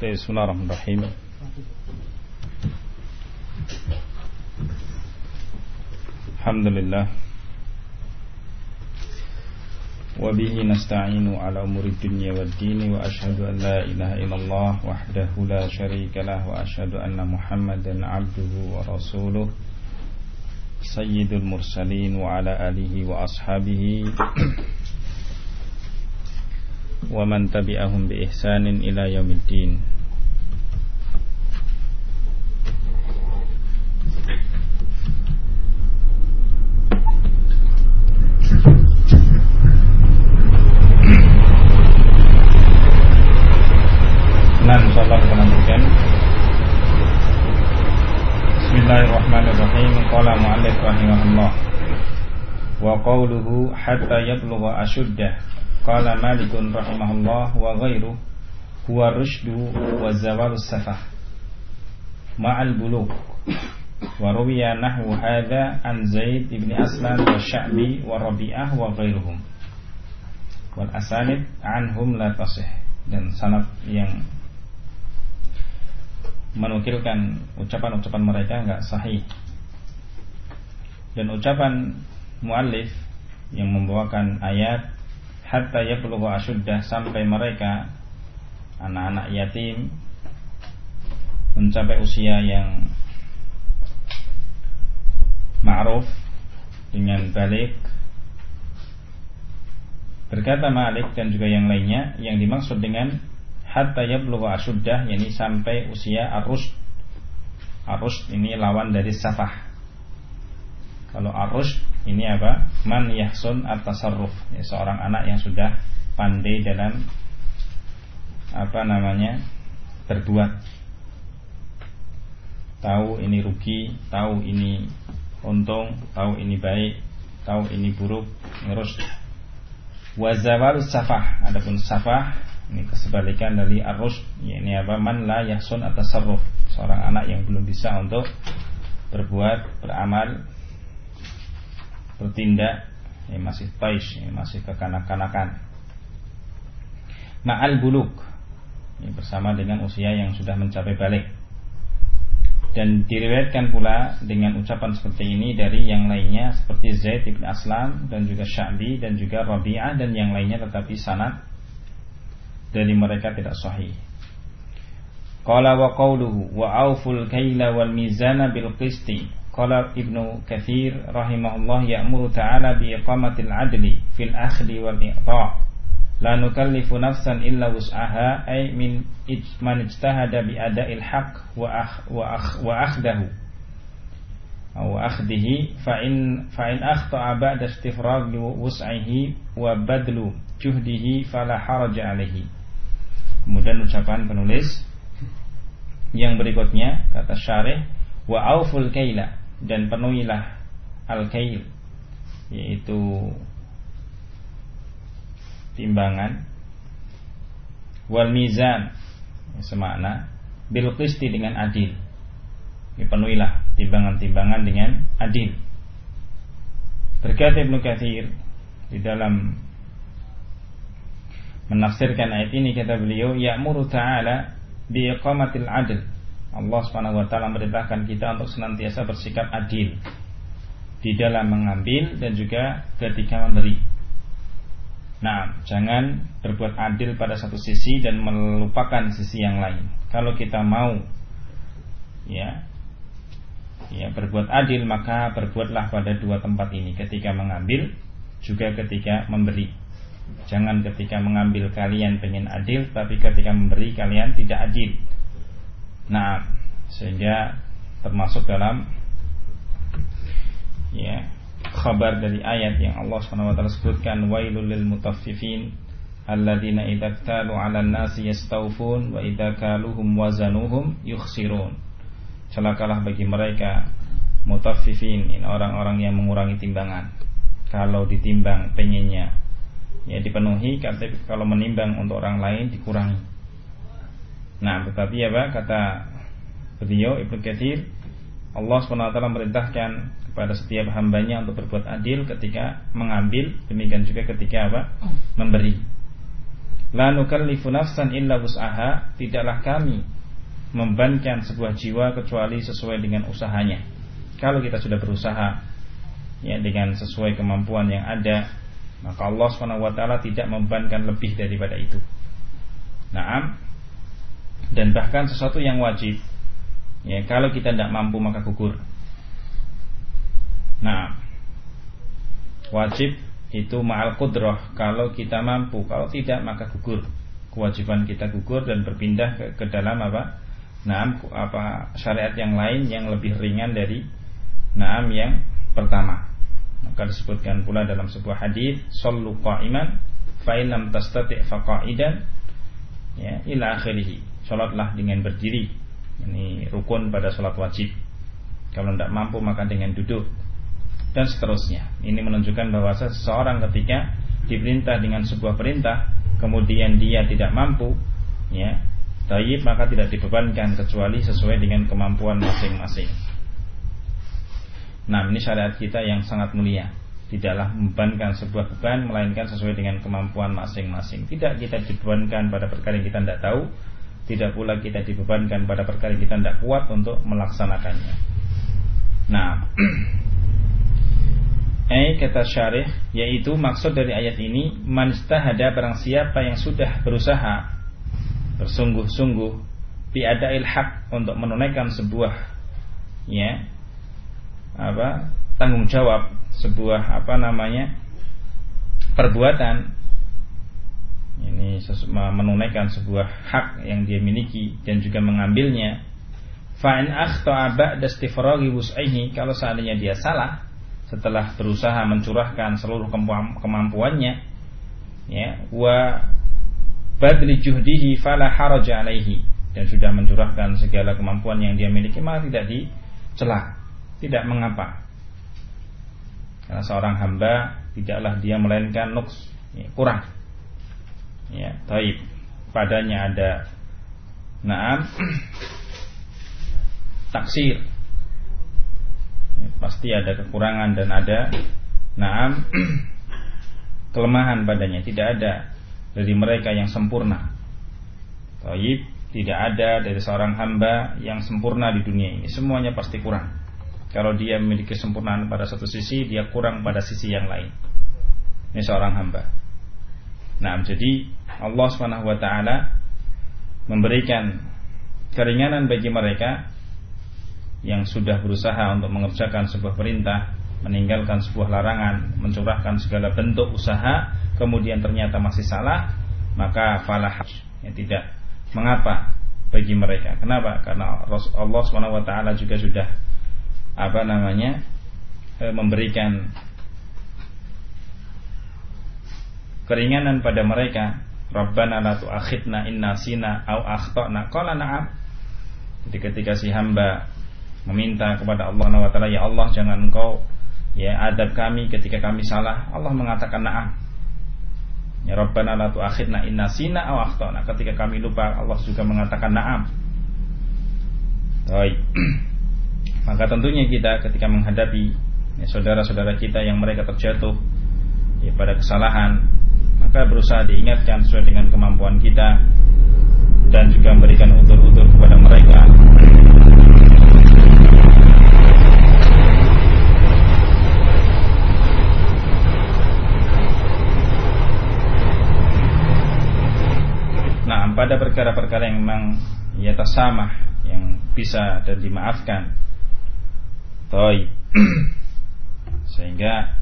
Bismillahirrahmanirrahim. Alhamdulillah. Wa bihi nasta'inu ala umuri dunya waddin wa asyhadu an la ilaha illallah wahdahu la syarikalah wa asyhadu anna Muhammadan abduhu wa rasuluh sayyidul mursalin wa ala alihi wa ashabihi wa man tabi'ahum bi ihsanin ila yaumiddin. Nah, insyaallah kita lanjutkan. Bismillahirrahmanirrahim. Qala mu'allif rahimahullah wa qawluhu hatta yablugha ashuddah. Qala Malikun rahimahullah wa ghairuhu huwa rushdu wa zawalus safah ma'al bulugh wa ruwiya nahwu hadha an Zaid ibn Aslam wa Sya'bi wa Rabi'ah wa ghairuhum wal asanid anhum la tasih. Dan sanad yang menukilkan ucapan-ucapan mereka enggak sahih. Dan ucapan muallif yang membawakan ayat hatta yablugha ashuddah, sampai mereka anak-anak yatim mencapai usia yang ma'ruf dengan balik. Berkata Malik dan juga yang lainnya, yang dimaksud dengan hatta yablugha ashuddah yakni sampai usia ar-rushd. Ar-rushd ini lawan dari safah. Kalau ar-rushd ini apa? Man yahsun at-tasarruf, ya, seorang anak yang sudah pandai dalam berbuat. Tahu ini rugi, tahu ini untung, tahu ini baik, tahu ini buruk, ngurus. Wa zawalus safah, adapun safah ini kesebalikan dari ar-rushd, yakni apa? Man la yahsun at-tasarruf, seorang anak yang belum bisa untuk berbuat, beramal, bertindak, masih taish, masih kekanak-kanakan. Ma'al buluk, bersama dengan usia yang sudah mencapai balik. Dan diriwayatkan pula dengan ucapan seperti ini dari yang lainnya seperti Zaid ibn Aslam dan juga Sya'bi dan juga Rabi'ah dan yang lainnya, tetapi sanad dari mereka tidak sahih. Qala wa qawluhu wa awful kaila wal mizana bil qisti. Qala Ibnu Katsir rahimahullah ya'muru ta'ala bi iqamatil adli fil akhdi wal i'ta'. La nukallifu nafsan illa wus'aha, ay min man ijtahada bi ada'il haqq wa akhdahu aw akhdihi fa in akhta'a ba'da istifrag wus'ihi wa badlu juhdihi fala haraja alaihi. Kemudian ucapan penulis yang berikutnya, kata syarih, wa auful kaila, dan penuhilah al-kail, yaitu timbangan, wal mizan semakna bil qisti, dengan adil. Penuhilah timbangan-timbangan dengan adil. Berkata Ibnu Katsir di dalam menafsirkan ayat ini, kata beliau, ya'muru ta'ala bi iqamatil adl. Allah Subhanahu wa taala merintahkan kita untuk senantiasa bersikap adil di dalam mengambil dan juga ketika memberi. Nah, jangan berbuat adil pada satu sisi dan melupakan sisi yang lain. Kalau kita mau ya berbuat adil, maka berbuatlah pada dua tempat ini, ketika mengambil juga ketika memberi. Jangan ketika mengambil kalian pengen adil, tapi ketika memberi kalian tidak adil. Nah, sehingga termasuk dalam khabar dari ayat yang Allah Subhanahu wa taala sebutkan, wailul lil mutaffifin alladzina idza talu 'alan nasi yastawfun wa idza kaluhum wazanuhum yukhsirun. Celakalah bagi mereka mutaffifin, orang-orang yang mengurangi timbangan. Kalau ditimbang pengennya dipenuhi, kalau menimbang untuk orang lain dikurangi. Nah, tetapi kata beliau Ibnu Katsir, Allah SWT merintahkan kepada setiap hambanya untuk berbuat adil ketika mengambil, demikian juga ketika memberi. La nukallifu nafsan illa wus'aha, tidaklah kami membebankan sebuah jiwa kecuali sesuai dengan usahanya. Kalau kita sudah berusaha ya dengan sesuai kemampuan yang ada, maka Allah SWT tidak membebankan lebih daripada itu. Naam. Dan bahkan sesuatu yang wajib, ya kalau kita tidak mampu maka gugur. Nah, wajib itu ma'al qudrah, kalau kita mampu, kalau tidak maka gugur. Kewajiban kita gugur dan berpindah ke dalam apa? Naam, syariat yang lain yang lebih ringan dari naam yang pertama. Maka disebutkan pula dalam sebuah hadis, shallu qa'iman fa in lam tastati' fa qa'idan, ya ila akhirih. Salatlah dengan berdiri. Ini rukun pada salat wajib. Kalau tidak mampu maka dengan duduk. Dan seterusnya. Ini menunjukkan bahwa seseorang ketika diperintah dengan sebuah perintah, kemudian dia tidak mampu, ya, tayyib, maka tidak dibebankan kecuali sesuai dengan kemampuan masing-masing. Nah, ini syariat kita yang sangat mulia. Tidaklah membebankan sebuah beban, melainkan sesuai dengan kemampuan masing-masing. Tidak kita dibebankan pada perkara yang kita tidak tahu, tidak pula kita dibebankan pada perkara yang kita tidak kuat untuk melaksanakannya. Nah, kata syarih, yaitu maksud dari ayat ini, man istahada, barang siapa yang sudah berusaha bersungguh-sungguh bi adail haq, untuk menunaikan sebuah ya tanggung jawab, sebuah perbuatan, ini menunaikan sebuah hak yang dia miliki dan juga mengambilnya. Fa in akhta'a ba'da istifraghi wus'ihi, kalau seandainya dia salah setelah berusaha mencurahkan seluruh kemampuannya, ya, wa badli juhdihi fala haraja alaihi, dan sudah mencurahkan segala kemampuan yang dia miliki, maka tidak dicela, tidak mengapa. Karena seorang hamba tidaklah dia melainkan nuqs, ya, kurang, ya, taib, padanya ada naam taksir, pasti ada kekurangan dan ada naam kelemahan padanya. Tidak ada dari mereka yang sempurna. Taib, tidak ada dari seorang hamba yang sempurna di dunia ini. Semuanya pasti kurang. Kalau dia memiliki kesempurnaan pada satu sisi, dia kurang pada sisi yang lain. Ini seorang hamba. Nah, jadi Allah SWT memberikan keringanan bagi mereka yang sudah berusaha untuk mengerjakan sebuah perintah, meninggalkan sebuah larangan, mencurahkan segala bentuk usaha, kemudian ternyata masih salah, maka falah, ya, tidak mengapa bagi mereka. Kenapa? Karena Allah SWT juga sudah memberikan keringanan pada mereka. Rabbana la tu'akhidna in nasina aw akhtana, qala na'am. Jadi ketika si hamba meminta kepada Allah SWT, ya Allah, jangan engkau ya adab kami ketika kami salah, Allah mengatakan na'am. Ya Rabbana la tu'akhidna in nasina aw akhtana, ketika kami lupa, Allah juga mengatakan na'am. Baik. Maka tentunya kita ketika menghadapi ya, saudara-saudara kita yang mereka terjatuh ya pada kesalahan, maka berusaha diingatkan sesuai dengan kemampuan kita, dan juga memberikan udzur-udzur kepada mereka. Nah, pada perkara-perkara yang memang ya tasamah, yang bisa dan dimaafkan. Sehingga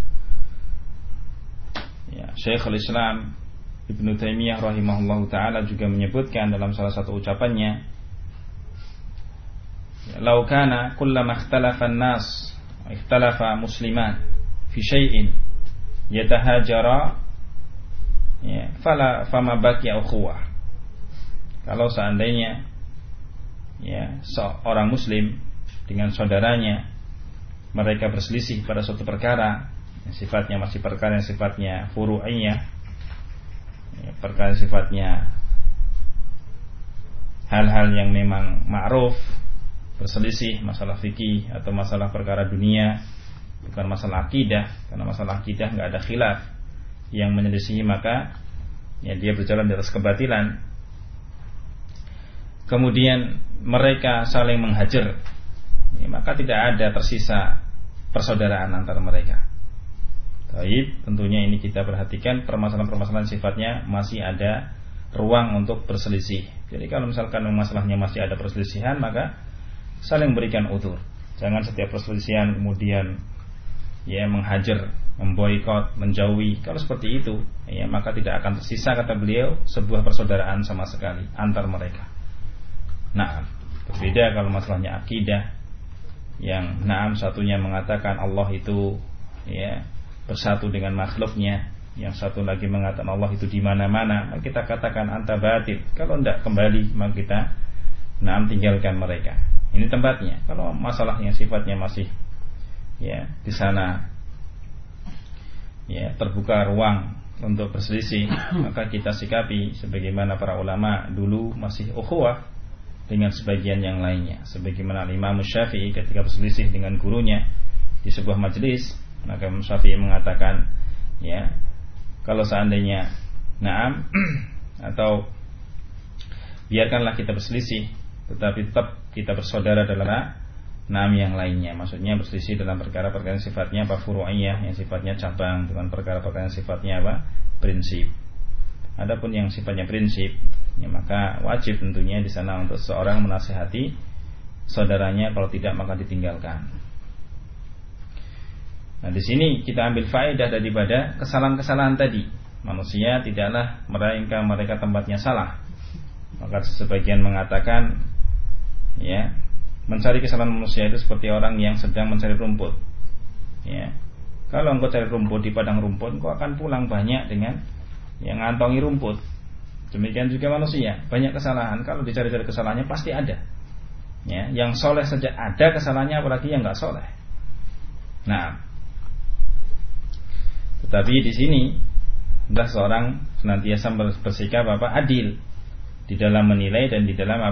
ya, Syekhul Islam Ibnu Taimiyah rahimahullahu taala juga menyebutkan dalam salah satu ucapannya, "Lau kana kullama ikhtalafa an-nas, ikhtalafa musliman fi syai'in yatahajara, ya, fama baqiya ukhuwah." Kalau seandainya ya seorang muslim dengan saudaranya mereka berselisih pada suatu perkara yang sifatnya masih perkara yang sifatnya furu'iyah, ya, perkara yang sifatnya hal-hal yang memang ma'ruf, berselisih masalah fikih atau masalah perkara dunia, bukan masalah akidah. Karena masalah akidah enggak ada khilaf yang menyelisihi, maka ya dia berjalan di atas kebatilan, kemudian mereka saling menghajar, ya, maka tidak ada tersisa persaudaraan antara mereka. Baik, tentunya ini kita perhatikan permasalahan-permasalahan sifatnya masih ada ruang untuk berselisih. Jadi kalau misalkan masalahnya masih ada perselisihan, maka saling berikan udzur. Jangan setiap perselisihan kemudian ya menghajar, memboikot, menjauhi. Kalau seperti itu, ya maka tidak akan tersisa, kata beliau, sebuah persaudaraan sama sekali antar mereka. Nah, berbeda kalau masalahnya akidah, yang satunya mengatakan Allah itu ya bersatu dengan makhluknya, yang satu lagi mengatakan Allah itu di mana-mana, maka kita katakan anta batil. Kalau tidak kembali, maka kita tinggalkan mereka. Ini tempatnya. Kalau masalahnya sifatnya masih ya di sana ya terbuka ruang untuk berselisih, maka kita sikapi sebagaimana para ulama dulu masih ukhuwah dengan sebagian yang lainnya. Sebagaimana Imam Syafi'i ketika berselisih dengan gurunya di sebuah majelis, maka Imam Syafi'i mengatakan, ya kalau seandainya atau biarkanlah kita berselisih, tetapi tetap kita bersaudara dalam yang lainnya. Maksudnya berselisih dalam perkara-perkara yang sifatnya furu'iyah, yang sifatnya cabang, dengan perkara-perkara yang sifatnya prinsip. Adapun yang sifatnya prinsip, ya maka wajib tentunya di sana untuk seorang menasihati saudaranya, kalau tidak maka ditinggalkan. Nah, di sini kita ambil faedah daripada kesalahan-kesalahan tadi. Manusia tidaklah melainkan mereka tempatnya salah. Maka sebagian mengatakan, ya, mencari kesalahan manusia itu seperti orang yang sedang mencari rumput. Ya, kalau engkau cari rumput di padang rumput, engkau akan pulang banyak dengan yang ngantongi rumput. Demikian juga manusia, banyak kesalahan. Kalau dicari-cari kesalahannya pasti ada. Ya, yang soleh saja ada kesalahannya, apalagi yang nggak soleh. Nah, tetapi di sini adalah seorang senantiasa bersikap adil di dalam menilai dan di dalam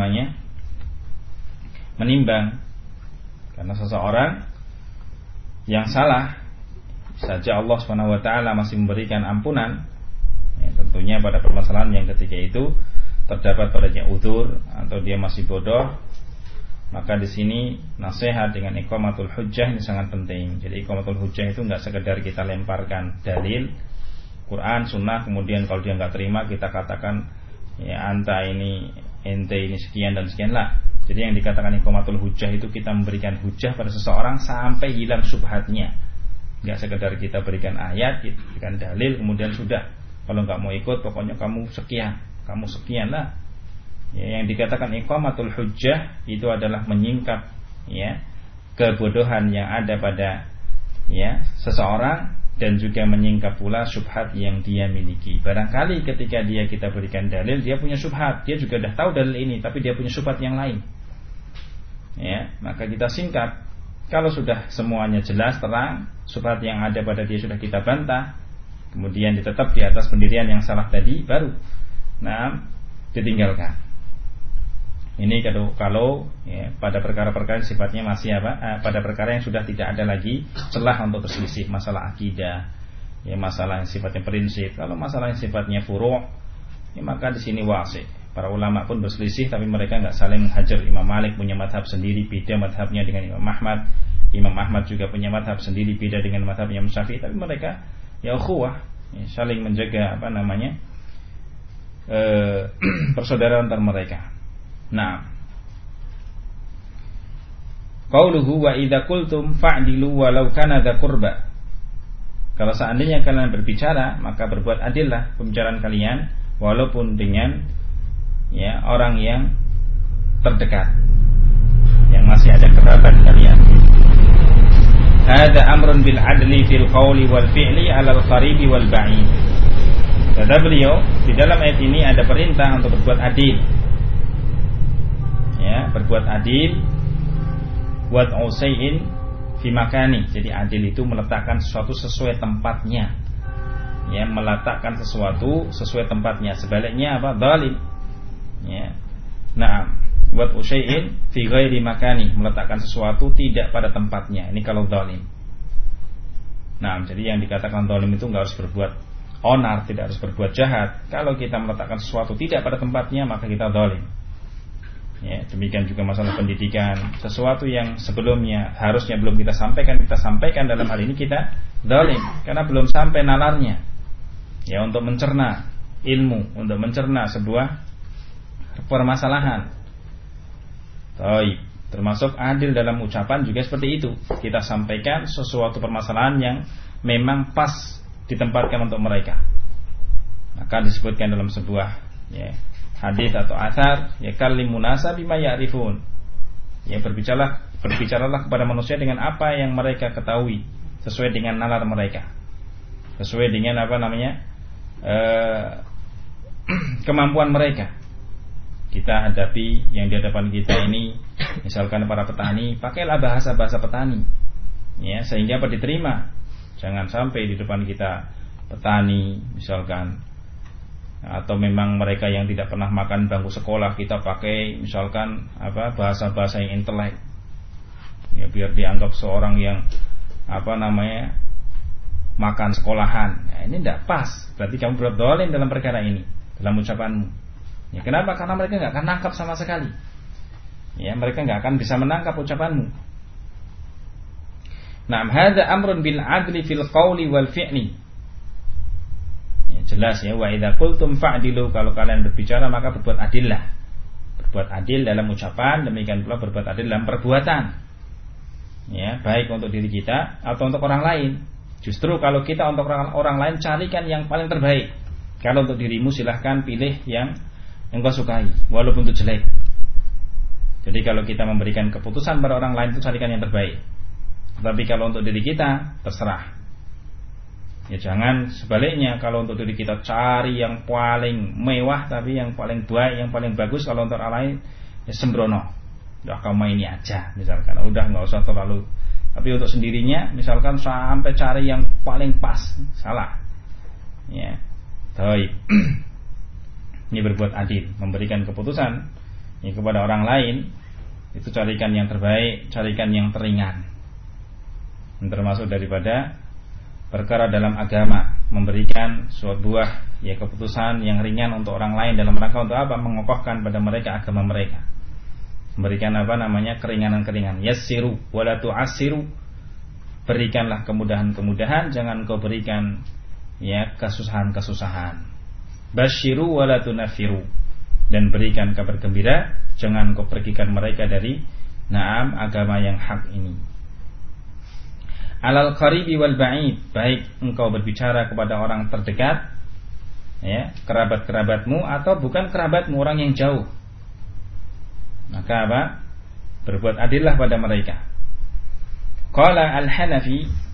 menimbang. Karena seseorang yang salah saja Allah SWT masih memberikan ampunan, ya, tentunya pada permasalahan yang ketika itu terdapat padanya udzur atau dia masih bodoh, maka di sini nasihat dengan iqamatul hujjah ini sangat penting. Jadi iqamatul hujjah itu enggak sekedar kita lemparkan dalil Quran, sunnah, kemudian kalau dia enggak terima kita katakan ya anta ini, ente ini sekian dan sekian lah. Jadi yang dikatakan iqamatul hujjah itu kita memberikan hujjah pada seseorang sampai hilang syubhatnya. Enggak sekedar kita berikan ayat, kita berikan dalil kemudian sudah. Kalau enggak mau ikut pokoknya kamu sekian lah. Ya, yang dikatakan iqamatul hujjah itu adalah menyingkap ya kebodohan yang ada pada ya seseorang, dan juga menyingkap pula syubhat yang dia miliki. Barangkali ketika kita berikan dalil, dia punya syubhat, dia juga dah tahu dalil ini, tapi dia punya syubhat yang lain. Ya, maka kita singkap. Kalau sudah semuanya jelas terang, syubhat yang ada pada dia sudah kita bantah, kemudian ditetap di atas pendirian yang salah tadi, baru ditinggalkan. Ini kalau ya, pada perkara-perkara sifatnya masih pada perkara yang sudah tidak ada lagi celah untuk berselisih, masalah akidah, ya masalah yang sifatnya prinsip. Kalau masalah yang sifatnya furu', ya maka di sini wasi'. Para ulama pun berselisih, tapi mereka enggak saling menghajar. Imam Malik punya madhab sendiri, beda madhabnya dengan Imam Ahmad. Imam Ahmad juga punya madhab sendiri, beda dengan madhab Imam Syafi'i. Tapi mereka ya ukhuwah, ya, saling menjaga persaudaraan antar mereka. Nah, qauluhu wa idza qultum fa'dilu walau kana dza qurba. Kalau seandainya kalian berbicara, maka berbuat adillah pembicaraan kalian walaupun dengan ya orang yang terdekat, yang masih ada kerabat kalian. Hada amrun bil adli fil qawli wal fi'li 'ala al qaribi wal ba'id. Kata beliau, di dalam ayat ini ada perintah untuk berbuat adil. Ya, berbuat adil wad'u shay'in fi makani. Jadi adil itu meletakkan sesuatu sesuai tempatnya. Ya, meletakkan sesuatu sesuai tempatnya. Sebaliknya apa? Dhalim. Ya. Na'am. Wad'u shay'in fi ghairi makani, meletakkan sesuatu tidak pada tempatnya. Ini kalau dhalim. Nah, jadi yang dikatakan dhalim itu enggak harus berbuat onar, tidak harus berbuat jahat. Kalau kita meletakkan sesuatu tidak pada tempatnya, maka kita zalim. Ya, demikian juga masalah pendidikan, sesuatu yang sebelumnya harusnya belum kita sampaikan dalam hal ini kita zalim karena belum sampai nalarnya. Ya, untuk mencerna ilmu, untuk mencerna sebuah permasalahan. Baik. Termasuk adil dalam ucapan juga seperti itu. Kita sampaikan sesuatu permasalahan yang memang pas ditempatkan untuk mereka. Maka disebutkan dalam sebuah hadis atau athar, kallimunasa bima ya'rifun. Berbicaralah kepada manusia dengan apa yang mereka ketahui, sesuai dengan nalar mereka, sesuai dengan kemampuan mereka. Kita hadapi yang di hadapan kita ini, misalkan para petani, pakailah bahasa-bahasa petani, ya, sehingga diterima. Jangan sampai di depan kita petani, misalkan, atau memang mereka yang tidak pernah makan bangku sekolah, kita pakai misalkan bahasa-bahasa yang intelek, ya, biar dianggap seorang yang makan sekolahan. Nah, ini tidak pas. Berarti kamu berbuat zalim dalam perkara ini, dalam ucapanmu. Ya, kenapa? Karena mereka nggak akan nangkap sama sekali. Ya, mereka nggak akan bisa menangkap ucapanmu. Nah, hadza amrun bil adli fil qawli wal fi'li. Ya, jelas ya, wa idza qultum fa'dilu, kalau kalian berbicara maka berbuat adillah. Berbuat adil dalam ucapan, demikian pula berbuat adil dalam perbuatan. Ya, baik untuk diri kita atau untuk orang lain. Justru kalau kita untuk orang lain, carikan yang paling terbaik. Kalau untuk dirimu silahkan pilih yang engkau sukai, walaupun itu jelek. Jadi kalau kita memberikan keputusan pada orang lain, itu carikan yang terbaik. Tapi kalau untuk diri kita, terserah. Ya, jangan sebaliknya. Kalau untuk diri kita cari yang paling mewah, tapi yang paling baik, yang paling bagus. Kalau untuk orang lain, ya sembrono. Udah kamu ini aja, misalkan. Udah nggak usah terlalu. Tapi untuk sendirinya, misalkan sampai cari yang paling pas, salah. Ya, baik. Ini berbuat adil, memberikan keputusan kepada orang lain, itu carikan yang terbaik, carikan yang teringan. Termasuk daripada perkara dalam agama, memberikan sebuah keputusan yang ringan untuk orang lain dalam rangka untuk apa? Mengokohkan pada mereka agama mereka. Memberikan keringanan-keringanan. Yassiru wala tu'assiru. Berikanlah kemudahan-kemudahan, jangan kau berikan kesusahan-kesusahan. Basyiru wala tunafiru, dan berikan kabar gembira, jangan kau pergikan mereka dari agama yang hak ini. Alal qaribi wal ba'id, baik engkau berbicara kepada orang terdekat, ya, kerabat-kerabatmu atau bukan kerabatmu, orang yang jauh. Maka berbuat adillah pada mereka. Qala al-Hanafi,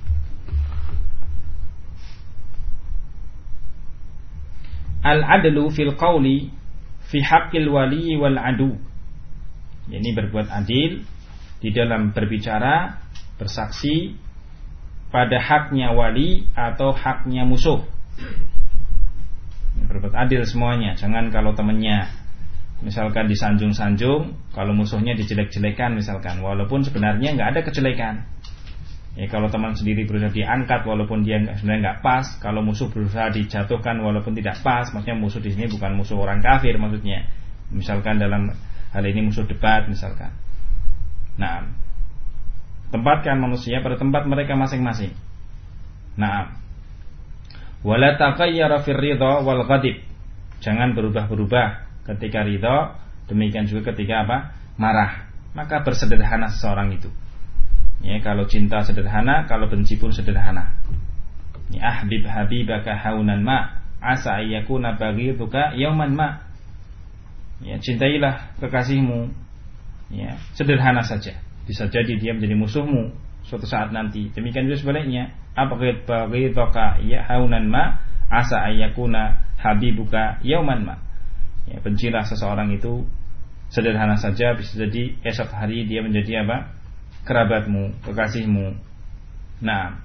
al-adlu fil qawli fi haqqil wali wal adu. Ini berbuat adil di dalam berbicara, bersaksi pada haknya wali atau haknya musuh. Berbuat adil semuanya. Jangan kalau temannya misalkan disanjung-sanjung, kalau musuhnya dijelek-jelekan misalkan, walaupun sebenarnya nggak ada kejelekan. Ya, kalau teman sendiri berusaha diangkat walaupun dia sebenarnya nggak pas, kalau musuh berusaha dijatuhkan walaupun tidak pas, maksudnya musuh di sini bukan musuh orang kafir maksudnya. Misalkan dalam hal ini musuh debat misalkan. Nah, tempatkan manusia pada tempat mereka masing-masing. Nah, wala taqayyara fir ridha wal ghadib. Jangan berubah-berubah ketika ridha, demikian juga ketika marah. Maka bersederhana seseorang itu. Ya, kalau cinta sederhana, kalau benci pun sederhana. Ya, ahbib habibaka haunan ma, asa ayyakuna baghiduka yauman ma. Ya, cintailah kekasihmu, ya, sederhana saja. Bisa jadi dia menjadi musuhmu suatu saat nanti. Demikian juga sebaliknya, abghid baghiduka ya haunan ma, asa ayyakuna habibuka yauman ma. Ya, bencilah seseorang itu sederhana saja, bisa jadi esok hari dia menjadi kerabatmu, kekasihmu. Nah,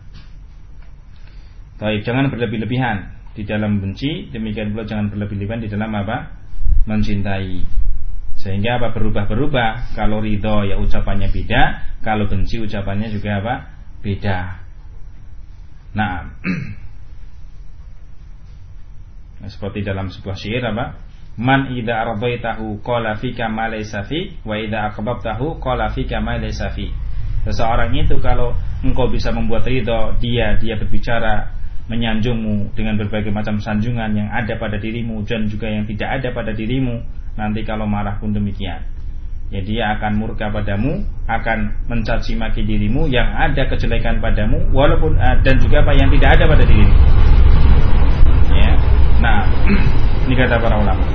baik, jangan berlebih-lebihan di dalam benci, demikian pula jangan berlebih-lebihan di dalam mencintai. Sehingga berubah-berubah. Kalau ridho ya ucapannya beda, kalau benci ucapannya juga beda. Nah, Seperti dalam sebuah syair apa? Man idza ardaitahu qala fika ma laysa fi wa idza aqbabtahu qala fika ma laysa fi. Seseorang itu kalau engkau bisa membuat ridho dia berbicara menyanjungmu dengan berbagai macam sanjungan yang ada pada dirimu dan juga yang tidak ada pada dirimu. Nanti kalau marah pun demikian. Ya, dia akan murka padamu, akan mencaci maki dirimu yang ada kejelekan padamu walaupun dan juga apa yang tidak ada pada dirimu. Ya. Nah, ini kata para ulama.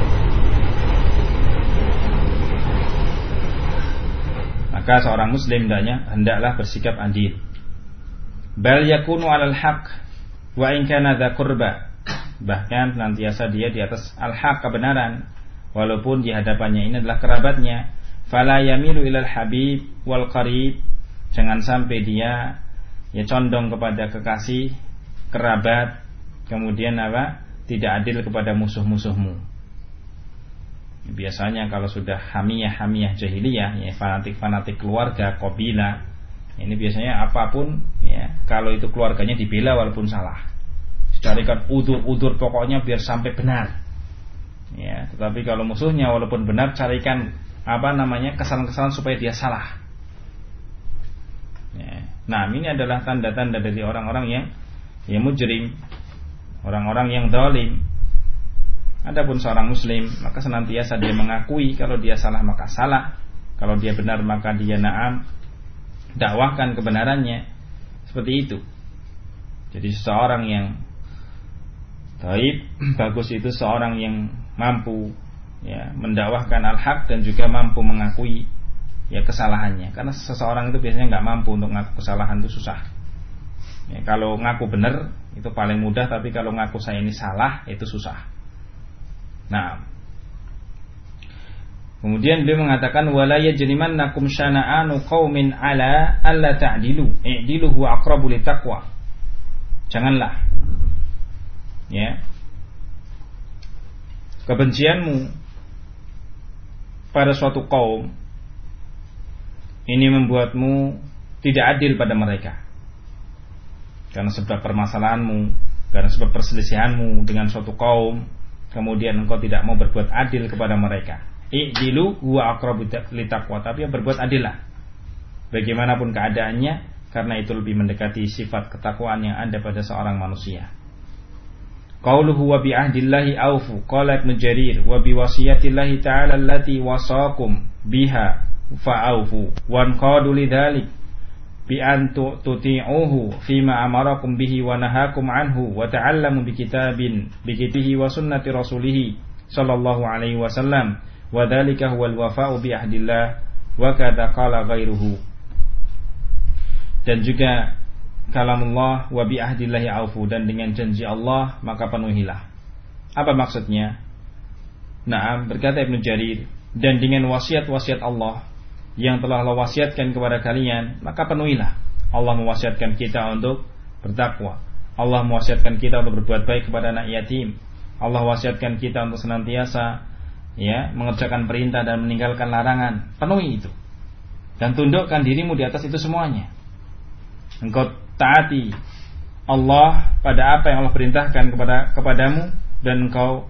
Maka seorang muslim hendaklah bersikap adil. Bal yakunu 'alal haqq wa in kana dza qurba. Bahkan senantiasa dia di atas al-haq, kebenaran, walaupun di hadapannya ini adalah kerabatnya. Fala yamilu ilal habib wal qarib. Jangan sampai dia condong kepada kekasih, kerabat, kemudian tidak adil kepada musuh-musuhmu. Biasanya kalau sudah hamiyah jahiliyah, fanatik keluarga, qabilah, ini biasanya apapun kalau itu keluarganya dibela walaupun salah. Dicarikan udur pokoknya biar sampai benar. Tetapi kalau musuhnya walaupun benar, carikan kesalahan-kesalahan supaya dia salah. Nah, ini adalah tanda-tanda dari orang-orang yang mujrim, orang-orang yang zalim. Adapun seorang muslim, maka senantiasa dia mengakui kalau dia salah maka salah, kalau dia benar maka dia dakwahkan kebenarannya. Seperti itu. Jadi seseorang yang bagus itu seorang yang mampu mendakwahkan al-haq dan juga mampu mengakui kesalahannya. Karena seseorang itu biasanya nggak mampu untuk ngaku kesalahan, itu susah. Kalau ngaku benar itu paling mudah, tapi kalau ngaku saya ini salah itu susah. Nah, kemudian beliau mengatakan wala yajrimannakum syana'anu qaumin ala alla ta'dilu i'dilu huwa aqrabu littaqwa. Janganlah kebencianmu pada suatu kaum ini membuatmu tidak adil pada mereka karena sebab permasalahanmu, karena sebab perselisihanmu dengan suatu kaum, kemudian engkau tidak mau berbuat adil kepada mereka. I'dilu huwa aqrabu littaqwa, tapi berbuat adillah bagaimanapun keadaannya, karena itu lebih mendekati sifat ketakwaan yang ada pada seorang manusia. Qauluhu wa bi ahdillahi aufu, qala Ibnu Jarir wa bi wasiyatillahi ta'ala allati wasaqum biha fa'aufu wa anqadu lidzalik bi an tuti'uhu fima amarakum bihi wa nahakum anhu wa ta'allamu bi kitabihi wa sunnati rasulih sallallahu alaihi wasallam wa dzalika huwal wafa'u bi ahdillah wa kadza qala ghairuhu. Dan juga kalamullah wa bi ahdillahi aufu, dan dengan janji Allah maka penuhilah. Apa maksudnya? Naam, berkata Ibnu Jarir, dan dengan wasiat-wasiat Allah yang telah Allah wasiatkan kepada kalian maka penuhilah. Allah mewasiatkan kita untuk bertakwa, Allah mewasiatkan kita untuk berbuat baik kepada anak yatim, Allah wasiatkan kita untuk senantiasa mengerjakan perintah dan meninggalkan larangan. Penuhi itu dan tundukkan dirimu di atas itu semuanya. Engkau taati Allah pada apa yang Allah perintahkan kepadamu, dan engkau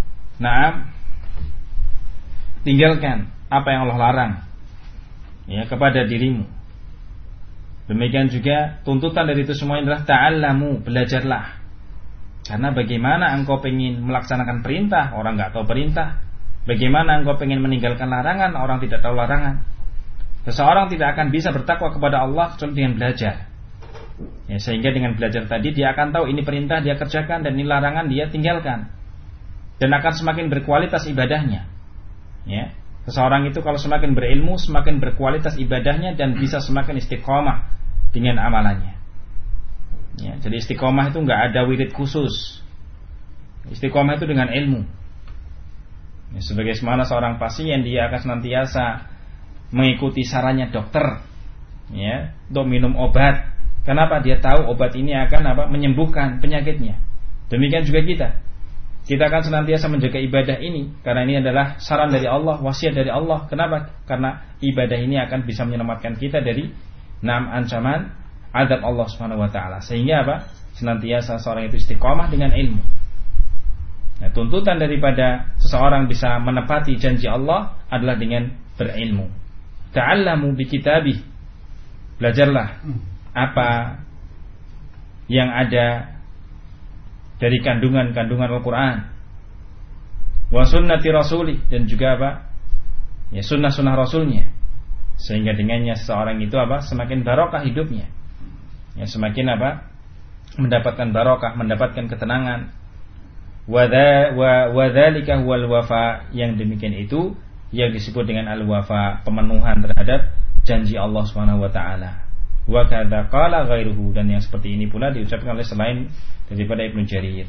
tinggalkan apa yang Allah larang kepada dirimu. Demikian juga tuntutan dari itu semua adalah ta'allamu, belajarlah. Karena bagaimana engkau pengen melaksanakan perintah, orang enggak tahu perintah. Bagaimana engkau pengen meninggalkan larangan, orang tidak tahu larangan. Seseorang tidak akan bisa bertakwa kepada Allah kecuali dengan belajar. Sehingga dengan belajar tadi dia akan tahu ini perintah dia kerjakan dan ini larangan dia tinggalkan, dan akan semakin berkualitas ibadahnya. Seseorang itu kalau semakin berilmu semakin berkualitas ibadahnya dan bisa semakin istiqomah dengan amalannya. Jadi istiqomah itu nggak ada wirid khusus. Istiqomah itu dengan ilmu. Sebagaimana seorang pasien dia akan senantiasa mengikuti sarannya dokter, untuk minum obat. Kenapa? Dia tahu obat ini akan menyembuhkan penyakitnya. Demikian juga kita akan senantiasa menjaga ibadah ini karena ini adalah saran dari Allah, wasiat dari Allah. Kenapa? Karena ibadah ini akan bisa menyelamatkan kita dari ancaman azab Allah Subhanahu wa taala. Sehingga senantiasa seorang itu istiqomah dengan ilmu. Nah, tuntutan daripada seseorang bisa menepati janji Allah adalah dengan berilmu. Ta'allamu bi kitabih. Belajarlah apa yang ada dari kandungan-kandungan Al-Quran. Wa sunnati rasuli, dan juga apa? Ya, sunnah-sunnah Rasulnya. Sehingga dengannya seseorang itu apa? Semakin barokah hidupnya. Ya, semakin apa? Mendapatkan barokah, mendapatkan ketenangan. Wa dzalika huwal wafa, yang demikian itu yang disebut dengan al-wafa, pemenuhan terhadap janji Allah Subhanahu wa taala. Wa kadza qala ghairuhu, dan yang seperti ini pula diucapkan oleh selain daripada Ibnu Jarir.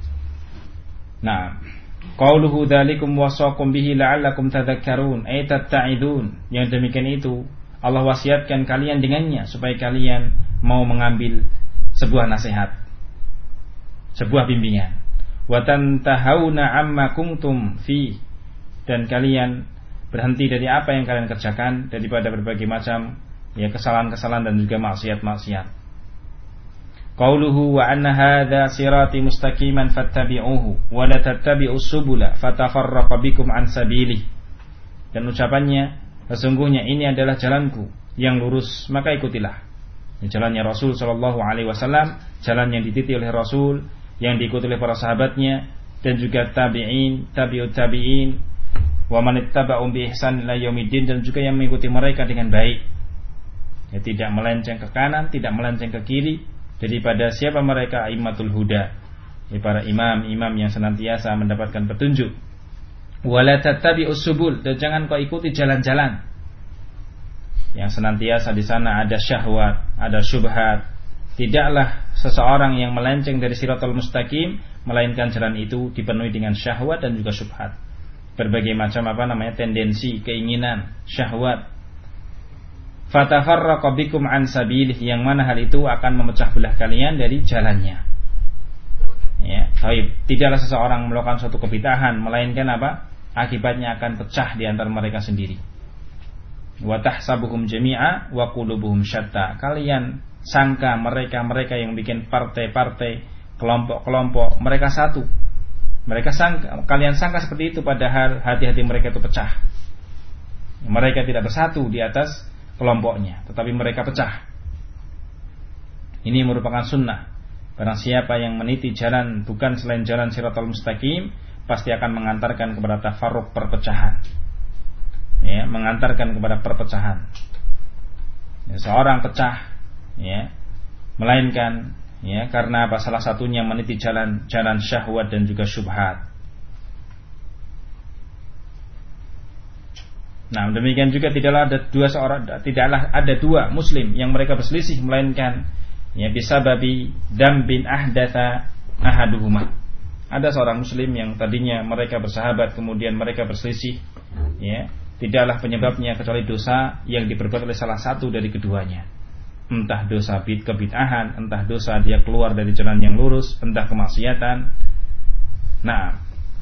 Nah, qauluhu dzalikum wasaqum bihi la'allakum tadhakkarun ay tatta'idun, yang demikian itu Allah wasiatkan kalian dengannya supaya kalian mau mengambil sebuah nasihat, sebuah bimbingan. Wa tantahawna amma kuntum fi, dan kalian berhenti dari apa yang kalian kerjakan daripada berbagai macam ya kesalahan-kesalahan dan juga maksiat-maksiat. Qauluhu wa anna hadza sirati mustaqiman fattabi'uhu wa la tattabi'us subula fatafarraqa bikum an sabilihi, dan ucapannya sesungguhnya ini adalah jalanku yang lurus, maka ikutilah. Jalannya Rasul sallallahu alaihi wasallam, jalan yang dititi oleh Rasul, yang diikuti oleh para sahabatnya, dan juga tabi'in, tabi'ut tabi'in, wa man ittaba'um bi ihsan ila yaumiddin, dan juga yang mengikuti mereka dengan baik. Ya, tidak melenceng ke kanan, tidak melenceng ke kiri daripada siapa mereka, aimatul huda, ya, para imam-imam yang senantiasa mendapatkan petunjuk. Wa la tattabi'us subul, dan jangan kau ikuti jalan-jalan yang senantiasa di sana ada syahwat, ada syubhat. Tidaklah seseorang yang melenceng dari siratal mustaqim, melainkan jalan itu dipenuhi dengan syahwat dan juga syubhat. Berbagai macam tendensi, keinginan, syahwat. Fatafarraqa bikum an sabilih, yang mana hal itu akan memecah belah kalian dari jalannya. Ya, baik. Tidaklah seseorang melakukan suatu kebid'ahan, melainkan akibatnya akan pecah di antara mereka sendiri. Wa tahsabuhum jami'a wa qulubuhum syatta. Kalian sangka mereka yang bikin partai-partai, kelompok-kelompok, mereka satu. Kalian sangka seperti itu, padahal hati-hati mereka itu pecah. Mereka tidak bersatu di atas kelompoknya, tetapi mereka pecah. Ini merupakan sunnah. Barang siapa yang meniti jalan bukan selain jalan siratal mustaqim, pasti akan mengantarkan kepada tafarruq, perpecahan. Ya, mengantarkan kepada perpecahan. Ya, seorang pecah, ya, melainkan ya karena salah satunya meniti jalan syahwat dan juga syubhat. Nah, demikian juga tidaklah ada dua muslim yang mereka berselisih, melainkan ya bisababi dambin ahdatha ahaduhuma. Ada seorang muslim yang tadinya mereka bersahabat, kemudian mereka berselisih, ya, tidaklah penyebabnya kecuali dosa yang diperbuat oleh salah satu dari keduanya. Entah dosa kebid'ahan, entah dosa dia keluar dari jalan yang lurus, entah kemaksiatan. Nah,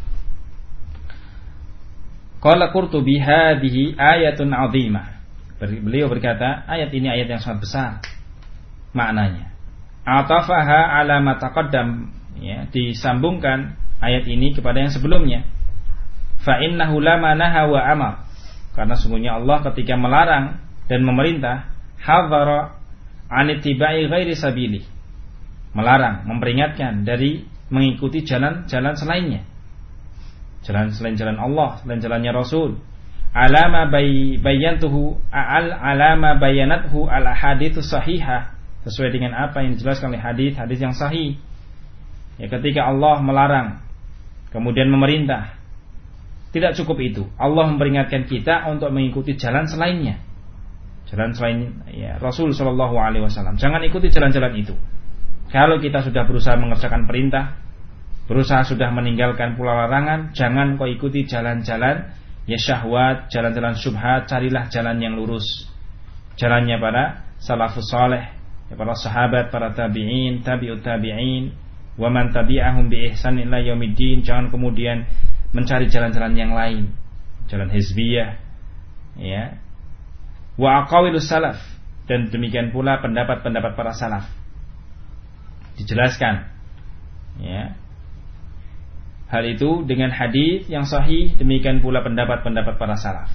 qala Qurtubi hadhihi ayatun 'azimah. Beliau berkata, ayat ini ayat yang sangat besar maknanya. Atafaha ala ma taqaddam, ya, disambungkan ayat ini kepada yang sebelumnya. Fa innahu lama naha wa amar. Karena sungguhnya Allah ketika melarang dan memerintah, hadzara an ittiba'i ghairi sabili, melarang, memperingatkan dari mengikuti jalan-jalan selainnya, jalan selain jalan Allah, selain jalannya Rasul. Alama bayantuhu alama bayanathu al hadits sahihah, sesuai dengan apa yang dijelaskan oleh hadis yang sahih. Ya, ketika Allah melarang kemudian memerintah, tidak cukup itu. Allah memperingatkan kita untuk mengikuti jalan selainnya, jalan selain ya, Rasul Shallallahu Alaihi Wasallam. Jangan ikuti jalan-jalan itu. Kalau kita sudah berusaha mengerjakan perintah, berusaha sudah meninggalkan pula larangan, jangan kau ikuti jalan-jalan ya syahwat, jalan-jalan syubhat. Carilah jalan yang lurus, jalannya para salafus saleh, ya, para sahabat, para tabi'in, tabi'ut tabi'in, wa man tabi'ahum bi ihsan ila yaumiddin. Jangan kemudian mencari jalan-jalan yang lain, jalan hizbiyah, ya, wa aqawilus salaf, dan demikian pula pendapat-pendapat para salaf. Dijelaskan, ya, hal itu dengan hadis yang sahih, demikian pula pendapat-pendapat para salaf.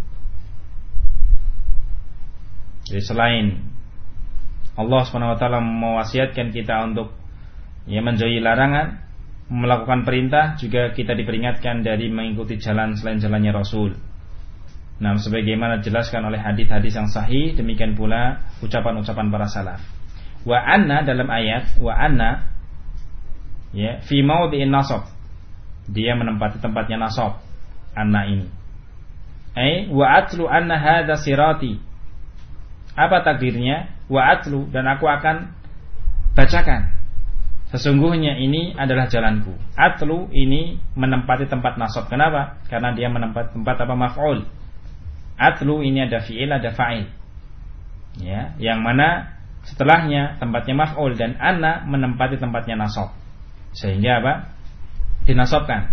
Jadi selain Allah SWT mewasiatkan kita untuk menjauhi larangan, melakukan perintah, juga kita diperingatkan dari mengikuti jalan selain jalannya Rasul. Nah, sebagaimana dijelaskan oleh hadis-hadis yang sahih, demikian pula ucapan-ucapan para salaf. Wa anna, dalam ayat wa anna, fi maudhi'in nasab, dia menempati tempatnya nasab, anna ini. Wa atlu anna hadza sirati. Apa takdirnya? Wa atlu, dan aku akan bacakan, sesungguhnya ini adalah jalanku. Atlu ini menempati tempat nasab. Kenapa? Karena dia menempati tempat apa? Maf'ul. Atlu ini ada fi'il, ada fa'il. Ya, yang mana setelahnya tempatnya maf'ul, dan anna menempati tempatnya nasab. Sehingga apa? Dinasabkan.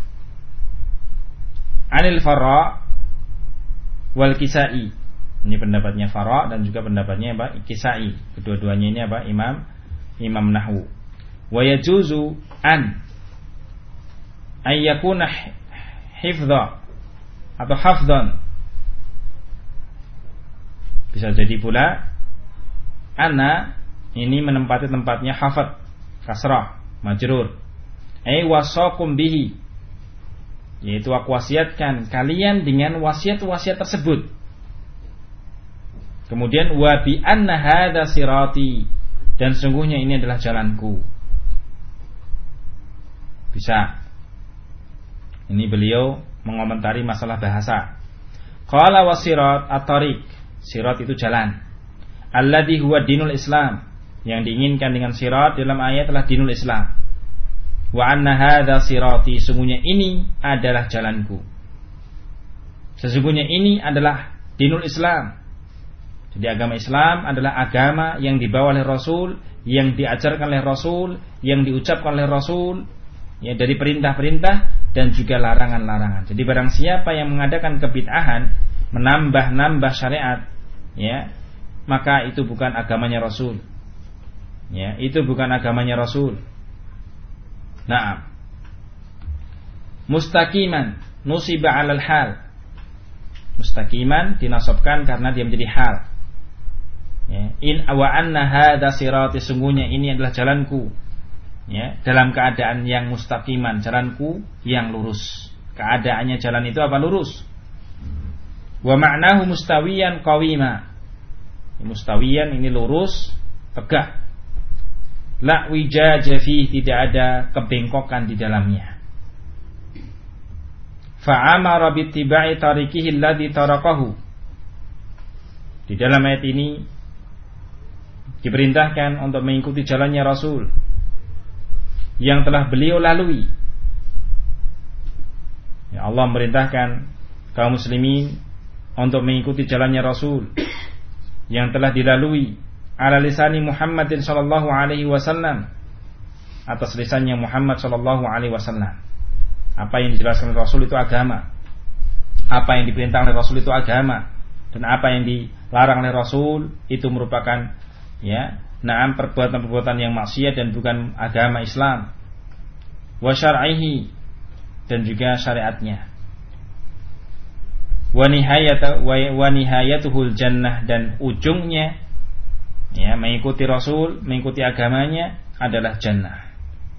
Anil Farra wal Kisai. Ini pendapatnya Farra dan juga pendapatnya apa? Kisai. Kedua-duanya ini apa? Imam Nahwu. Wa yajuzu an ayyakuna hifdha atau hafdhan. Bisa jadi pula ana ini menempati tempatnya hafad, kasrah, majrur. Wasaqum bihi, yaitu aku wasiatkan kalian dengan wasiat-wasiat tersebut. Kemudian wa bi anna hadza sirati, dan sungguhnya ini adalah jalanku. Bisa. Ini beliau mengomentari masalah bahasa. Qala wasirat at-tariq, sirat itu jalan. Alladhi huwa dinul Islam, yang diinginkan dengan sirat dalam ayat adalah dinul Islam. Wa anna hadza sirati, sesungguhnya ini adalah jalanku. Sesungguhnya ini adalah dinul Islam. Jadi agama Islam adalah agama yang dibawa oleh Rasul, yang diajarkan oleh Rasul, yang diucapkan oleh Rasul, ya, dari perintah-perintah dan juga larangan-larangan. Jadi barang siapa yang mengadakan kebid'ahan, menambah-nambah syariat, ya, maka itu bukan agamanya Rasul. Ya, itu bukan agamanya Rasul. Naam. Mustaqiman nusiba 'alal hal. Mustaqiman dinasabkan karena dia menjadi hal. Ya, in wa anna hadza sirati, sungguhnya ini adalah jalanku. Ya, dalam keadaan yang mustaqiman, jalanku yang lurus. Keadaannya jalan itu apa? Lurus. Wa ma'nahu mustawiyan qawima. Mustawiyan ini lurus, tegak. La wijaja fi, tidak ada kebengkokan di dalamnya. Fa'amara bittiba'i tariqihi alladhi tarakahu. Di dalam ayat ini diperintahkan untuk mengikuti jalannya Rasul yang telah beliau lalui. Ya, Allah memerintahkan kaum muslimin untuk mengikuti jalannya Rasul yang telah dilalui ala lisani Muhammadin sallallahu alaihi wasallam, atas lisannya Muhammad sallallahu alaihi wasallam. Apa yang dijelaskan oleh Rasul itu agama. Apa yang diperintahkan oleh Rasul itu agama, dan apa yang dilarang oleh Rasul itu merupakan, ya, na'am, perbuatan-perbuatan yang maksiat dan bukan agama Islam. Wa syar'ihi, dan juga syariatnya. Wa nihayatuhul jannah, dan ujungnya, ya, mengikuti Rasul, mengikuti agamanya adalah jannah.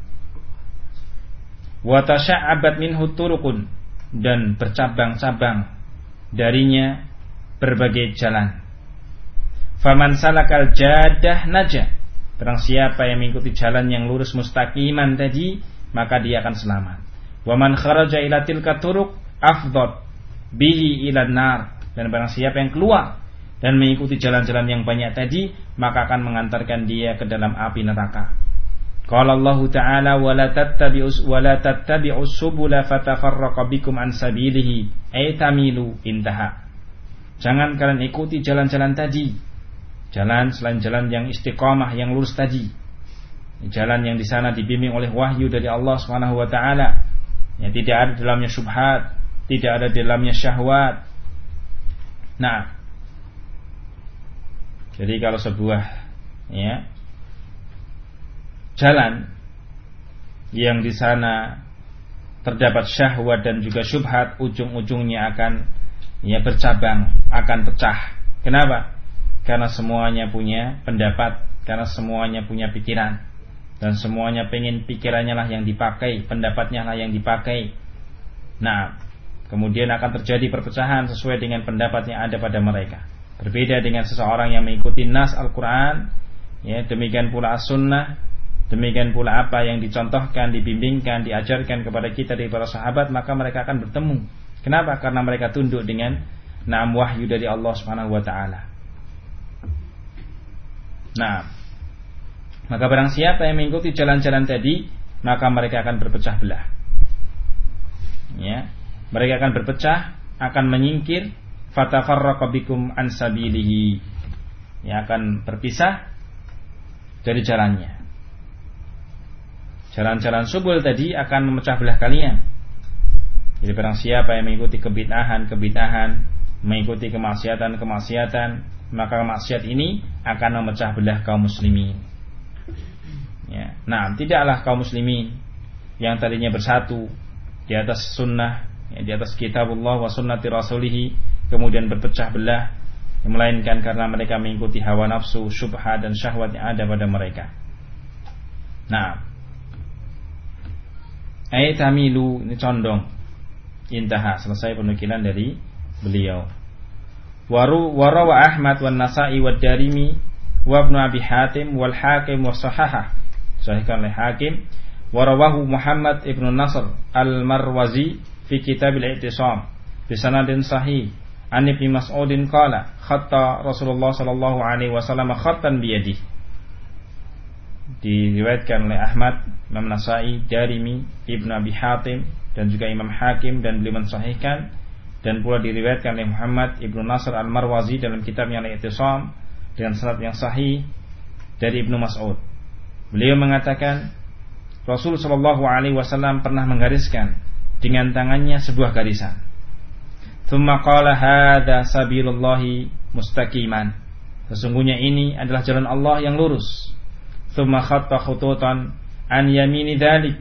Wa tasha'abat minhu turuqun, dan bercabang-cabang darinya berbagai jalan. Faman salakal jadah najah, barang siapa yang mengikuti jalan yang lurus mustaqiman tadi, maka dia akan selamat. Wa man kharaja ila tilka turuq afdad bihi ila nar, dan barang siapa yang keluar dan mengikuti jalan-jalan yang banyak tadi, maka akan mengantarkan dia ke dalam api neraka. Qala Allah Ta'ala wa la tattabi'us subula fatafarraqa bikum an sabilihi ay tamilu, intaha. Jangan kalian ikuti jalan-jalan tadi, jalan selain jalan yang istiqamah, yang lurus tadi, jalan yang di sana dibimbing oleh wahyu dari Allah Subhanahu wa taala, ya, tidak ada dalamnya syubhat, tidak ada dalamnya syahwat. Nah, jadi kalau sebuah, ya, jalan yang di sana terdapat syahwat dan juga syubhat, ujung-ujungnya akan bercabang, akan pecah. Kenapa? Karena semuanya punya pendapat, karena semuanya punya pikiran, dan semuanya pengen pikirannya lah yang dipakai, pendapatnya lah yang dipakai. Nah, kemudian akan terjadi perpecahan sesuai dengan pendapat yang ada pada mereka. Berbeda dengan seseorang yang mengikuti nas Al-Quran, demikian pula as-sunnah, demikian pula apa yang dicontohkan, dibimbingkan, diajarkan kepada kita dari para sahabat, maka mereka akan bertemu. Kenapa? Karena mereka tunduk dengan wahyu dari Allah Subhanahu wa taala. Nah, maka barang siapa yang mengikuti jalan-jalan tadi, maka mereka akan berpecah belah. Mereka akan berpecah, akan menyingkir, fatafarraqa bikum an sabilihi, akan berpisah dari jalannya. Jalan-jalan subul tadi akan memecah belah kalian. Jadi barang siapa yang mengikuti kebid'ahan, mengikuti kemaksiatan, maka maksiat ini akan memecah belah kaum muslimin. Nah, tidaklah kaum muslimin yang tadinya bersatu di atas sunnah, di atas kitabullah wa sunnati rasulih, kemudian berpecah belah, melainkan karena mereka mengikuti hawa nafsu, syubhat dan syahwat yang ada pada mereka. Nah, ayat tamilu ini condong. Intaha, selesai penukilan dari beliau. Warawa Ahmad wan Nasa'i wad Darimi wa Ibnu Abi Hatim wal Hakim wa sahahah. Sahihkan oleh Hakim. Warawahu Muhammad ibnu Nasr al-Marwazi fi kitab al-i'tisam bi sanadin sahih an Ibnu Mas'udin qala khatta Rasulullah sallallahu alaihi wasallam khattan bi yadihi. Diriwayatkan oleh Ahmad, Imam Nasa'i, Darimi, Ibnu Abi Hatim dan juga Imam Hakim, dan beliau mensahihkan, dan pula diriwayatkan oleh Muhammad ibnu Nasr al-Marwazi dalam kitabnya Al-I'tisam dengan sanad yang sahih dari Ibnu Mas'ud. Beliau mengatakan Rasul sallallahu alaihi wasallam pernah menggariskan dengan tangannya sebuah garisan. Tsumma qala hadza sabilullahi mustaqiman. Sesungguhnya ini adalah jalan Allah yang lurus. Tsumma khatta khututan an yamini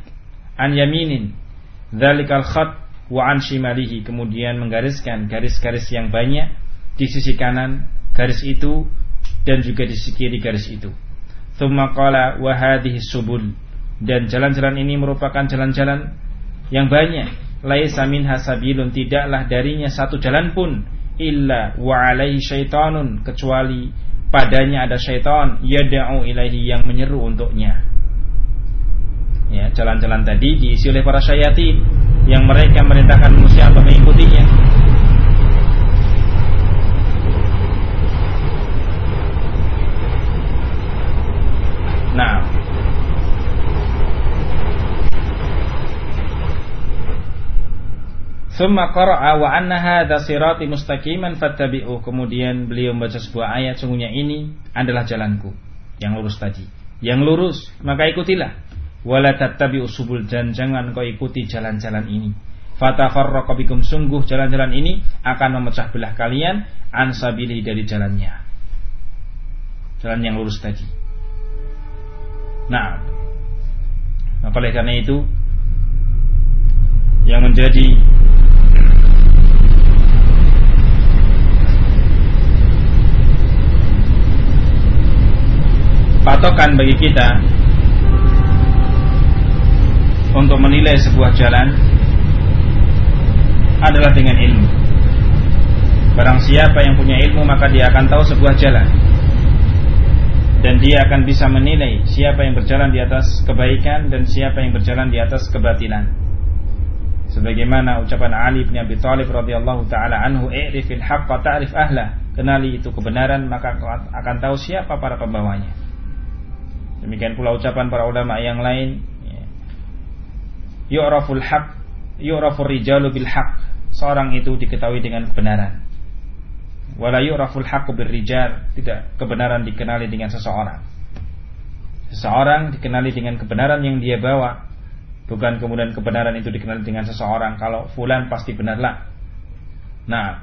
dzalikal khat wa an shimalihi. Kemudian menggariskan garis-garis yang banyak di sisi kanan garis itu dan juga di sisi kiri garis itu. Tsumma qala wa hadhihi subul. Dan jalan-jalan ini merupakan jalan-jalan yang banyak. Laisa minha sabilun, tidaklah darinya satu jalan pun illa wa alaihi syaitanun, kecuali padanya ada syaitan yad'u ilaihi, yang menyeru untuknya. Jalan-jalan tadi diisi oleh para syayatin yang mereka merintahkan manusia untuk mengikutinya. Nah, summa qara'a wa anna hadza sirati mustaqiman fattabi'u. Kemudian beliau membaca sebuah ayat, sungguhnya ini adalah jalanku yang lurus tadi. Yang lurus, maka ikutilah. Wala tattabi'u subul, dan jangan kau ikuti jalan-jalan ini. Fatafarraqa bikum, sungguh jalan-jalan ini akan memecah belah kalian an sabili, dari jalannya. Jalan yang lurus tadi. Nah, oleh karena itu yang menjadi patokan bagi kita untuk menilai sebuah jalan adalah dengan ilmu. Barang siapa yang punya ilmu, maka dia akan tahu sebuah jalan, dan dia akan bisa menilai siapa yang berjalan di atas kebaikan dan siapa yang berjalan di atas kebatilan. Sebagaimana ucapan Ali bin Abi Thalib radhiyallahu taala anhu, "I'rifil haqqa ta'rif ahlah." Kenali itu kebenaran, maka akan tahu siapa para pembawanya. Demikian pula ucapan para ulama yang lain, yu'raful haq, yu'rafur rijalu bil haq. Seorang itu diketahui dengan kebenaran. Wala yu'raful haqqu bir rijal. Tidak kebenaran dikenali dengan seseorang. Seseorang dikenali dengan kebenaran yang dia bawa, bukan kemudian kebenaran itu dikenali dengan seseorang. Kalau fulan pasti benarlah. Nah,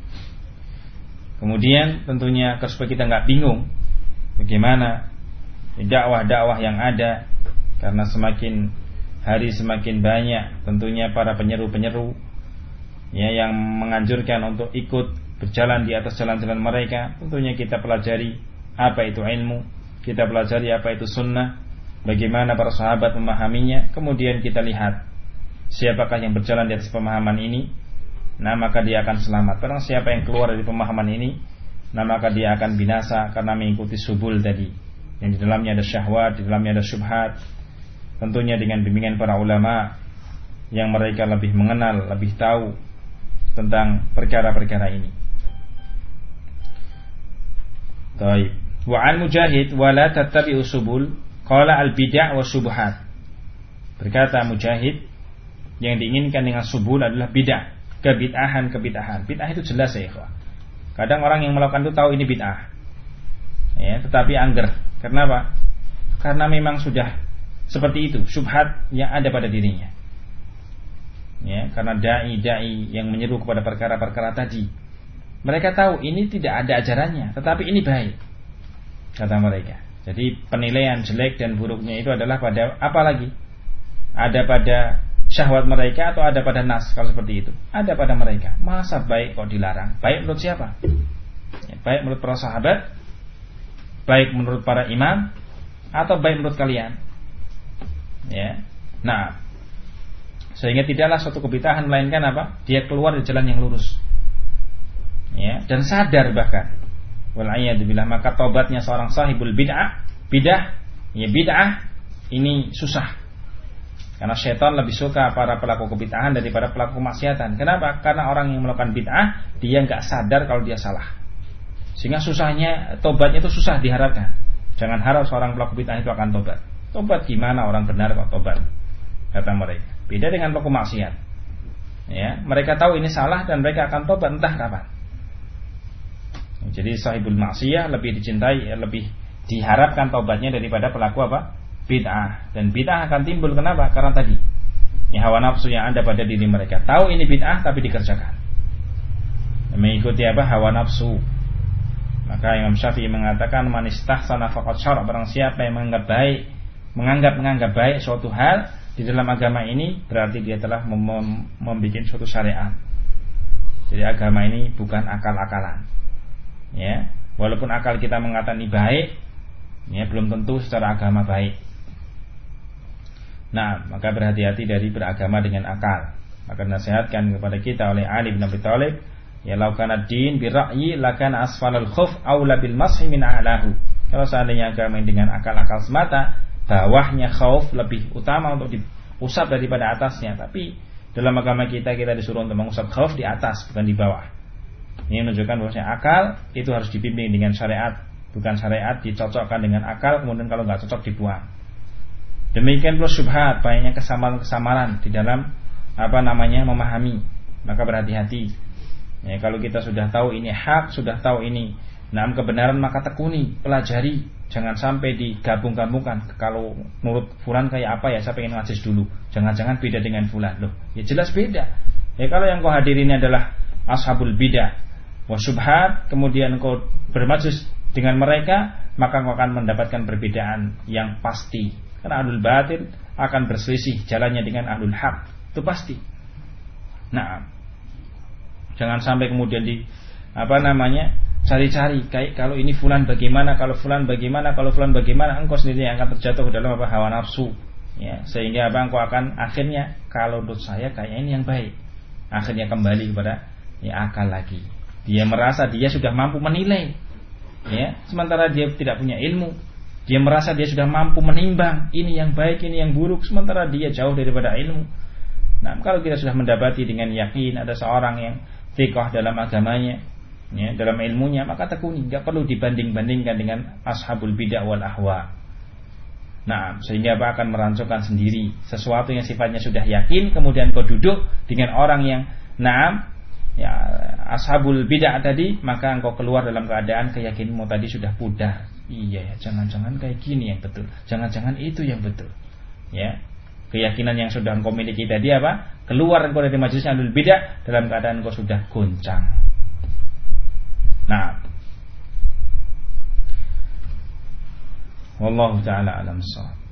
kemudian tentunya supaya kita nggak bingung bagaimana dakwah-dakwah yang ada, karena semakin hari semakin banyak tentunya para penyeru-penyeru ya yang menganjurkan untuk ikut berjalan di atas jalan-jalan mereka. Tentunya kita pelajari apa itu ilmu, kita pelajari apa itu sunnah, bagaimana para sahabat memahaminya, kemudian kita lihat siapakah yang berjalan di atas pemahaman ini, nah maka dia akan selamat. Karena siapa yang keluar dari pemahaman ini, nah maka dia akan binasa karena mengikuti subul tadi, yang di dalamnya ada syahwat, di dalamnya ada syubhat. Tentunya dengan bimbingan para ulama yang mereka lebih mengenal, lebih tahu tentang perkara-perkara ini. Baik. Wa an Mujahid wala tattabi'u subul qala al bid'ah wa syubhat. Berkata Mujahid, yang diinginkan dengan subul adalah bid'ah, kebid'ahan. Bid'ah itu jelas ya ikhwah. Kadang orang yang melakukan itu tahu ini bid'ah, ya, tetapi angger. Kenapa? Karena memang sudah seperti itu syubhat yang ada pada dirinya. Ya, karena dai yang menyeru kepada perkara-perkara tadi, mereka tahu ini tidak ada ajarannya, tetapi ini baik, kata mereka. Jadi penilaian jelek dan buruknya itu adalah pada apa lagi? Ada pada syahwat mereka atau ada pada nas? Kalau seperti itu, ada pada mereka. Masa baik kok dilarang? Baik menurut siapa? Ya, baik menurut para sahabat, baik menurut para imam, atau baik menurut kalian? Ya, nah, sehingga tidaklah suatu kebid'ahan melainkan apa? Dia keluar dari jalan yang lurus. Ya, dan sadar bahkan. Wal'iyadzubillah, maka taubatnya seorang sahibul bid'ah ini susah. Karena syaitan lebih suka para pelaku kebid'ahan daripada pelaku kemaksiatan. Kenapa? Karena orang yang melakukan bid'ah, dia enggak sadar kalau dia salah. Sehingga susahnya taubatnya itu susah diharapkan. Jangan harap seorang pelaku bid'ah itu akan taubat. Taubat gimana orang benar kok taubat? Kata mereka. Beda dengan pelaku maksiat. Ya, mereka tahu ini salah dan mereka akan taubat entah kapan. Jadi sahibul maksiyah lebih dicintai, lebih diharapkan taubatnya daripada pelaku apa? Bid'ah. Dan bid'ah akan timbul kenapa? Karena tadi hawa nafsu yang ada pada diri mereka. Tahu ini bid'ah tapi dikerjakan. Mengikuti apa? Hawa nafsu. Maka Imam Syafi'i mengatakan man istahsana faqad syara', barang siapa yang menganggap baik suatu hal di dalam agama ini, berarti dia telah membuat suatu syariat. Jadi agama ini bukan akal-akalan. Ya, walaupun akal kita mengatakan ini baik, ya, belum tentu secara agama baik. Nah, maka berhati-hati dari beragama dengan akal. Maka nasihatkan kepada kita oleh Ali bin Abi Thalib, ya law kana din bi ra'yi lakana asfalul khuf aula bil mashi min a'lahu. Kalau seandainya agama dengan akal-akal semata, bawahnya khauf lebih utama untuk diusap daripada atasnya. Tapi dalam agama kita disuruh untuk mengusap khauf di atas, bukan di bawah. Ini menunjukkan bahwasanya akal itu harus dibimbing dengan syariat, bukan syariat dicocokkan dengan akal kemudian kalau nggak cocok dibuang. Demikian pula syubhat, banyaknya kesamaran di dalam memahami. Maka berhati-hati. Ya, kalau kita sudah tahu ini hak, sudah tahu ini kebenaran, maka tekuni, pelajari. Jangan sampai digabung-gabungkan. Kalau menurut fulan kayak apa ya, saya pengen ngajis dulu. Jangan-jangan beda dengan fulan. Loh, ya jelas beda. Ya kalau yang kau hadirin adalah ashabul bidah wa syubhat, kemudian kau bermajlis dengan mereka, maka kau akan mendapatkan perbedaan yang pasti. Karena ahlul batil akan berselisih jalannya dengan ahlul haq, itu pasti. Nah, jangan sampai kemudian cari-cari kayak kalau ini fulan bagaimana, kalau fulan bagaimana, engkau sendiri yang akan terjatuh ke dalam hawa nafsu. Ya, sehingga engkau akan akhirnya kalau menurut saya kayak ini yang baik. Akhirnya kembali kepada akal lagi. Dia merasa dia sudah mampu menilai, ya, sementara dia tidak punya ilmu. Dia merasa dia sudah mampu menimbang ini yang baik, ini yang buruk, sementara dia jauh daripada ilmu. Nah, kalau kita sudah mendapati dengan yakin ada seorang yang thiqah dalam agamanya, ya, dalam ilmunya, maka tekuni, tidak perlu dibanding-bandingkan dengan ashabul bidah wal ahwa. Nah, sehingga akan merancangkan sendiri sesuatu yang sifatnya sudah yakin, kemudian kau duduk dengan orang yang ashabul bidah tadi, maka engkau keluar dalam keadaan keyakinanmu tadi sudah pudar. Iya, jangan-jangan kayak gini yang betul, jangan-jangan itu yang betul. Ya, keyakinan yang sudah engkau miliki tadi keluar engkau dari majelis ahlul bidah dalam keadaan engkau sudah goncang. Nah, wallahu ta'ala alam shawab.